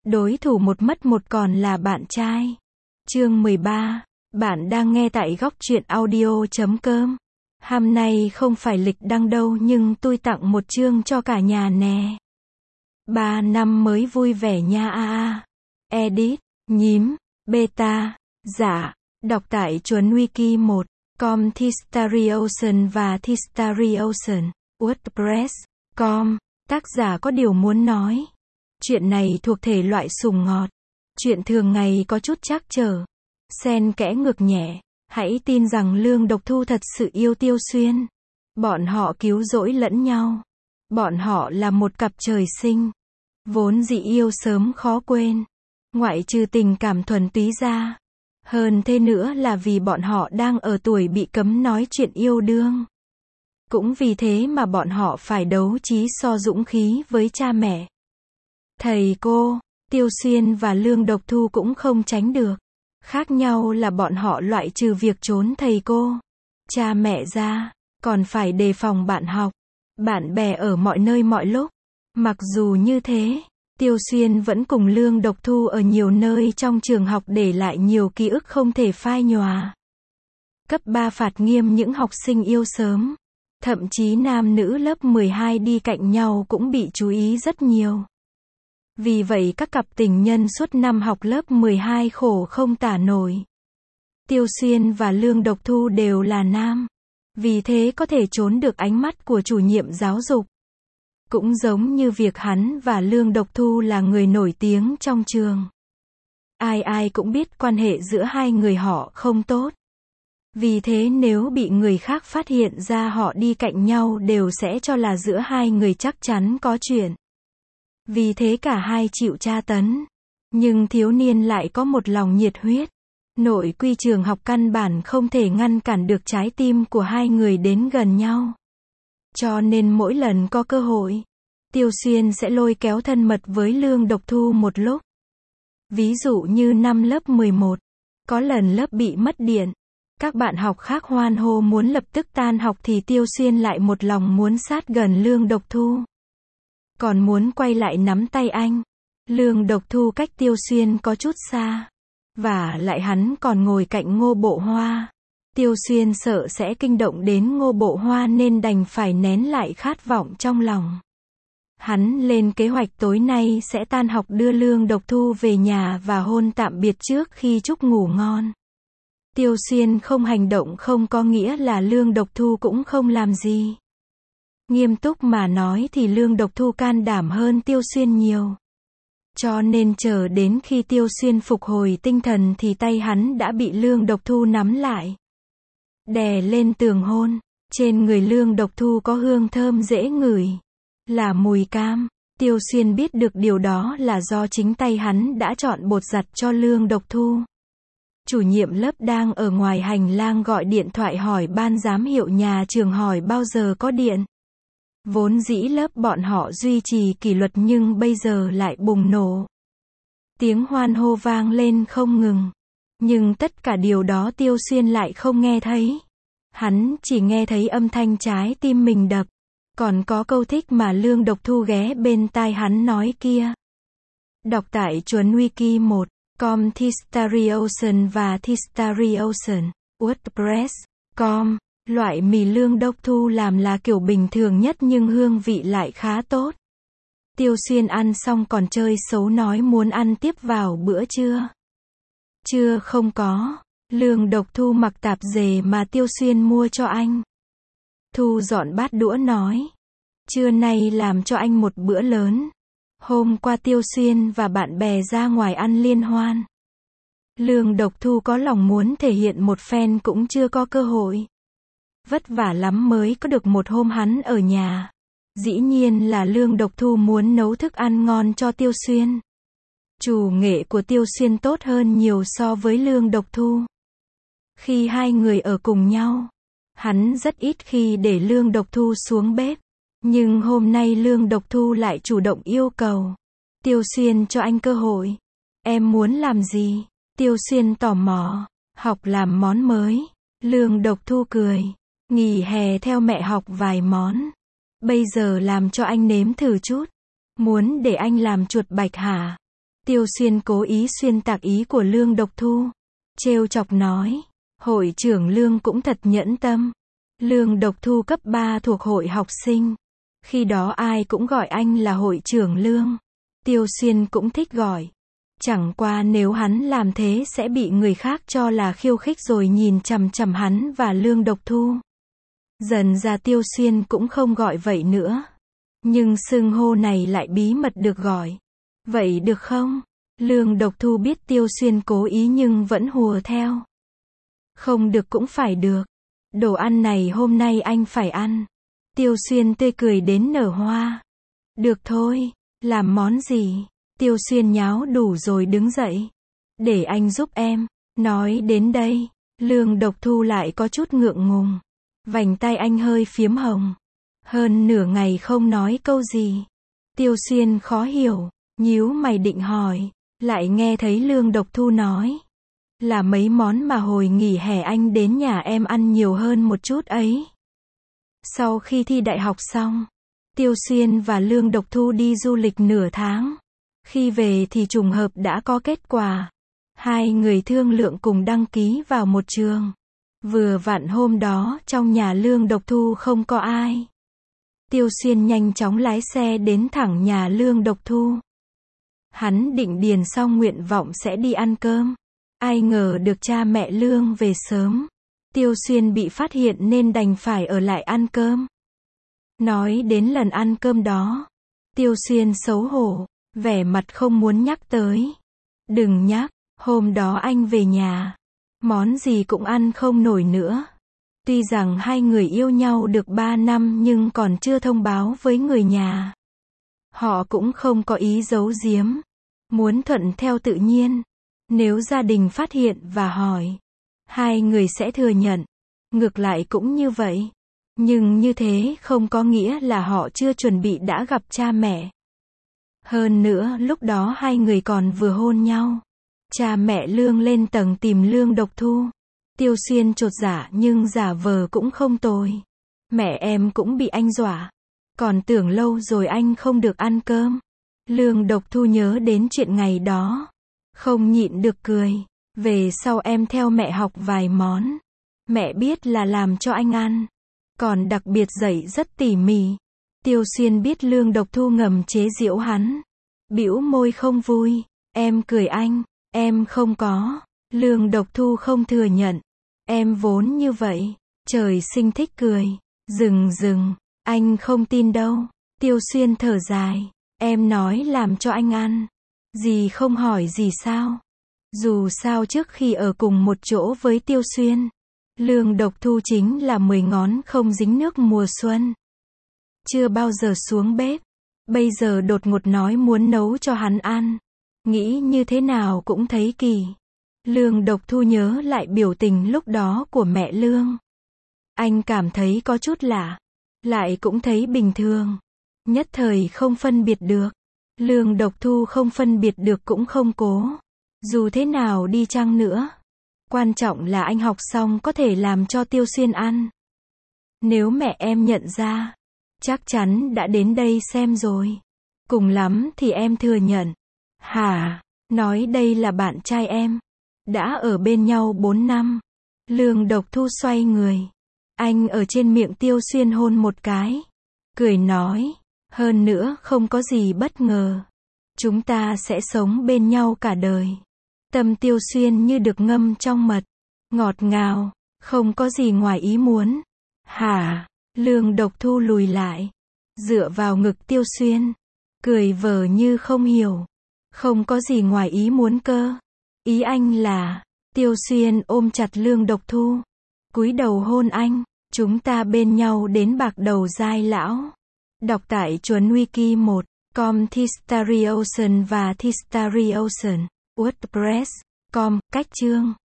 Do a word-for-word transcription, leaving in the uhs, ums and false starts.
Đối thủ một mất một còn là bạn trai. Chương mười ba. Bạn đang nghe tại góc truyện audio chấm com. Hôm nay không phải lịch đăng đâu nhưng tôi tặng một chương cho cả nhà nè. Ba năm mới vui vẻ nha a a. Edit, nhím, beta, giả, đọc tại chuẩn wiki một chấm com Thistariosn và Thistariosn, WordPress chấm com. Tác giả có điều muốn nói. Chuyện này thuộc thể loại sùng ngọt. Chuyện thường ngày có chút trắc trở. Xen kẽ ngược nhẹ. Hãy tin rằng Lương Độc Thu thật sự yêu Tiêu Xuyên. Bọn họ cứu rỗi lẫn nhau. Bọn họ là một cặp trời sinh. Vốn dĩ yêu sớm khó quên. Ngoại trừ tình cảm thuần túy ra. Hơn thế nữa là vì bọn họ đang ở tuổi bị cấm nói chuyện yêu đương. Cũng vì thế mà bọn họ phải đấu trí so dũng khí với cha mẹ. Thầy cô, Tiêu Xuyên và Lương Độc Thu cũng không tránh được. Khác nhau là bọn họ loại trừ việc trốn thầy cô, cha mẹ ra, còn phải đề phòng bạn học, bạn bè ở mọi nơi mọi lúc. Mặc dù như thế, Tiêu Xuyên vẫn cùng Lương Độc Thu ở nhiều nơi trong trường học để lại nhiều ký ức không thể phai nhòa. Cấp ba phạt nghiêm những học sinh yêu sớm. Thậm chí nam nữ lớp mười hai đi cạnh nhau cũng bị chú ý rất nhiều. Vì vậy các cặp tình nhân suốt năm học lớp mười hai khổ không tả nổi. Tiêu Xuyên và Lương Độc Thu đều là nam. Vì thế có thể trốn được ánh mắt của chủ nhiệm giáo dục. Cũng giống như việc hắn và Lương Độc Thu là người nổi tiếng trong trường. Ai ai cũng biết quan hệ giữa hai người họ không tốt. Vì thế nếu bị người khác phát hiện ra họ đi cạnh nhau đều sẽ cho là giữa hai người chắc chắn có chuyện. Vì thế cả hai chịu tra tấn. Nhưng thiếu niên lại có một lòng nhiệt huyết. Nội quy trường học căn bản không thể ngăn cản được trái tim của hai người đến gần nhau. Cho nên mỗi lần có cơ hội, Tiêu Xuyên sẽ lôi kéo thân mật với Lương Độc Thu một lúc. Ví dụ như năm lớp mười một, có lần lớp bị mất điện. Các bạn học khác hoan hô muốn lập tức tan học thì Tiêu Xuyên lại một lòng muốn sát gần Lương Độc Thu. Còn muốn quay lại nắm tay anh. Lương Độc Thu cách Tiêu Xuyên có chút xa. Và lại hắn còn ngồi cạnh Ngô Bộ Hoa. Tiêu Xuyên sợ sẽ kinh động đến Ngô Bộ Hoa nên đành phải nén lại khát vọng trong lòng. Hắn lên kế hoạch tối nay sẽ tan học đưa Lương Độc Thu về nhà và hôn tạm biệt trước khi Trúc ngủ ngon. Tiêu Xuyên không hành động không có nghĩa là Lương Độc Thu cũng không làm gì. Nghiêm túc mà nói thì Lương Độc Thu can đảm hơn Tiêu Xuyên nhiều. Cho nên chờ đến khi Tiêu Xuyên phục hồi tinh thần thì tay hắn đã bị Lương Độc Thu nắm lại. Đè lên tường hôn. Trên người Lương Độc Thu có hương thơm dễ ngửi. Là mùi cam. Tiêu Xuyên biết được điều đó là do chính tay hắn đã chọn bột giặt cho Lương Độc Thu. Chủ nhiệm lớp đang ở ngoài hành lang gọi điện thoại hỏi ban giám hiệu nhà trường hỏi bao giờ có điện. Vốn dĩ lớp bọn họ duy trì kỷ luật nhưng bây giờ lại bùng nổ. Tiếng hoan hô vang lên không ngừng. Nhưng tất cả điều đó Tiêu Xuyên lại không nghe thấy. Hắn chỉ nghe thấy âm thanh trái tim mình đập. Còn có câu thích mà Lương Độc Thu ghé bên tai hắn nói kia. Đọc tại chuẩn wiki một chấm com Thistariosn và Thistariosn, WordPress chấm com. Loại mì Lương Độc Thu làm là kiểu bình thường nhất nhưng hương vị lại khá tốt. Tiêu Xuyên ăn xong còn chơi xấu nói muốn ăn tiếp vào bữa trưa. Trưa không có. Lương Độc Thu mặc tạp dề mà Tiêu Xuyên mua cho anh. Thu dọn bát đũa nói. Trưa nay làm cho anh một bữa lớn. Hôm qua Tiêu Xuyên và bạn bè ra ngoài ăn liên hoan. Lương Độc Thu có lòng muốn thể hiện một phen cũng chưa có cơ hội. Vất vả lắm mới có được một hôm hắn ở nhà. Dĩ nhiên là Lương Độc Thu muốn nấu thức ăn ngon cho Tiêu Xuyên. Chủ nghệ của Tiêu Xuyên tốt hơn nhiều so với Lương Độc Thu. Khi hai người ở cùng nhau, hắn rất ít khi để Lương Độc Thu xuống bếp. Nhưng hôm nay Lương Độc Thu lại chủ động yêu cầu. Tiêu Xuyên cho anh cơ hội. Em muốn làm gì? Tiêu Xuyên tò mò. Học làm món mới. Lương Độc Thu cười. Nghỉ hè theo mẹ học vài món. Bây giờ làm cho anh nếm thử chút. Muốn để anh làm chuột bạch hả? Tiêu Xuyên cố ý xuyên tạc ý của Lương Độc Thu. Trêu chọc nói, hội trưởng Lương cũng thật nhẫn tâm. Lương Độc Thu cấp ba thuộc hội học sinh. Khi đó ai cũng gọi anh là hội trưởng Lương. Tiêu Xuyên cũng thích gọi. Chẳng qua nếu hắn làm thế sẽ bị người khác cho là khiêu khích rồi nhìn chằm chằm hắn và Lương Độc Thu. Dần ra Tiêu Xuyên cũng không gọi vậy nữa. Nhưng xưng hô này lại bí mật được gọi. Vậy được không? Lương Độc Thu biết Tiêu Xuyên cố ý nhưng vẫn hùa theo. Không được cũng phải được. Đồ ăn này hôm nay anh phải ăn. Tiêu Xuyên tươi cười đến nở hoa. Được thôi, làm món gì? Tiêu Xuyên nháo đủ rồi đứng dậy. Để anh giúp em. Nói đến đây, Lương Độc Thu lại có chút ngượng ngùng. Vành tay anh hơi phiếm hồng. Hơn nửa ngày không nói câu gì. Tiêu Xuyên khó hiểu, nhíu mày định hỏi. Lại nghe thấy Lương Độc Thu nói. Là mấy món mà hồi nghỉ hè anh đến nhà em ăn nhiều hơn một chút ấy. Sau khi thi đại học xong, Tiêu Xuyên và Lương Độc Thu đi du lịch nửa tháng. Khi về thì trùng hợp đã có kết quả. Hai người thương lượng cùng đăng ký vào một trường. Vừa vặn hôm đó trong nhà Lương Độc Thu không có ai. Tiêu Xuyên nhanh chóng lái xe đến thẳng nhà Lương Độc Thu. Hắn định điền xong nguyện vọng sẽ đi ăn cơm. Ai ngờ được cha mẹ Lương về sớm. Tiêu Xuyên bị phát hiện nên đành phải ở lại ăn cơm. Nói đến lần ăn cơm đó, Tiêu Xuyên xấu hổ, vẻ mặt không muốn nhắc tới. Đừng nhắc, hôm đó anh về nhà, món gì cũng ăn không nổi nữa. Tuy rằng hai người yêu nhau được ba năm nhưng còn chưa thông báo với người nhà. Họ cũng không có ý giấu giếm, muốn thuận theo tự nhiên. Nếu gia đình phát hiện và hỏi, hai người sẽ thừa nhận. Ngược lại cũng như vậy. Nhưng như thế không có nghĩa là họ chưa chuẩn bị đã gặp cha mẹ. Hơn nữa lúc đó hai người còn vừa hôn nhau. Cha mẹ Lương lên tầng tìm Lương Độc Thu. Tiêu Xuyên chột dạ nhưng giả vờ cũng không tồi. Mẹ em cũng bị anh dọa. Còn tưởng lâu rồi anh không được ăn cơm. Lương Độc Thu nhớ đến chuyện ngày đó. Không nhịn được cười. Về sau em theo mẹ học vài món. Mẹ biết là làm cho anh ăn. Còn đặc biệt dạy rất tỉ mỉ. Tiêu Xuyên biết Lương Độc Thu ngầm chế giễu hắn. Bĩu môi không vui. Em cười anh. Em không có. Lương Độc Thu không thừa nhận. Em vốn như vậy. Trời sinh thích cười. Dừng dừng. Anh không tin đâu. Tiêu Xuyên thở dài. Em nói làm cho anh ăn. Dì không hỏi gì sao? Dù sao trước khi ở cùng một chỗ với Tiêu Xuyên, Lương Độc Thu chính là mười ngón không dính nước mùa xuân. Chưa bao giờ xuống bếp. Bây giờ đột ngột nói muốn nấu cho hắn ăn. Nghĩ như thế nào cũng thấy kỳ. Lương Độc Thu nhớ lại biểu tình lúc đó của mẹ Lương. Anh cảm thấy có chút lạ. Lại cũng thấy bình thường. Nhất thời không phân biệt được. Lương Độc Thu không phân biệt được cũng không cố. Dù thế nào đi chăng nữa. Quan trọng là anh học xong có thể làm cho Tiêu Xuyên ăn. Nếu mẹ em nhận ra, chắc chắn đã đến đây xem rồi. Cùng lắm thì em thừa nhận. Hả? Nói đây là bạn trai em. Đã ở bên nhau bốn năm. Lương Độc Thu xoay người. Anh ở trên miệng Tiêu Xuyên hôn một cái. Cười nói. Hơn nữa không có gì bất ngờ. Chúng ta sẽ sống bên nhau cả đời. Tâm Tiêu Xuyên như được ngâm trong mật. Ngọt ngào. Không có gì ngoài ý muốn. Hả? Lương Độc Thu lùi lại. Dựa vào ngực Tiêu Xuyên. Cười vờ như không hiểu. Không có gì ngoài ý muốn cơ. Ý anh là. Tiêu Xuyên ôm chặt Lương Độc Thu. Cúi đầu hôn anh. Chúng ta bên nhau đến bạc đầu giai lão. Đọc tại chuẩn wiki một chấm com Thistary Ocean và Thistary Ocean. WordPress chấm com. Cách chương